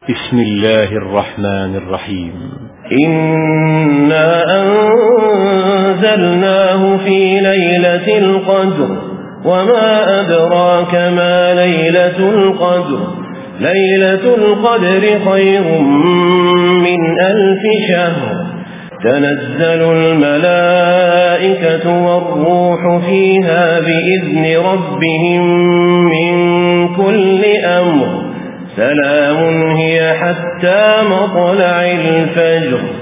بسم الله الرحمن الرحيم. إنا أنزلناه في ليلة القدر وما أدراك ما ليلة القدر ليلة القدر خير من 1000 شهر تنزل الملائكة والروح فيها بإذن ربهم من كل أمر سلام هي حتى مطلع الفجر.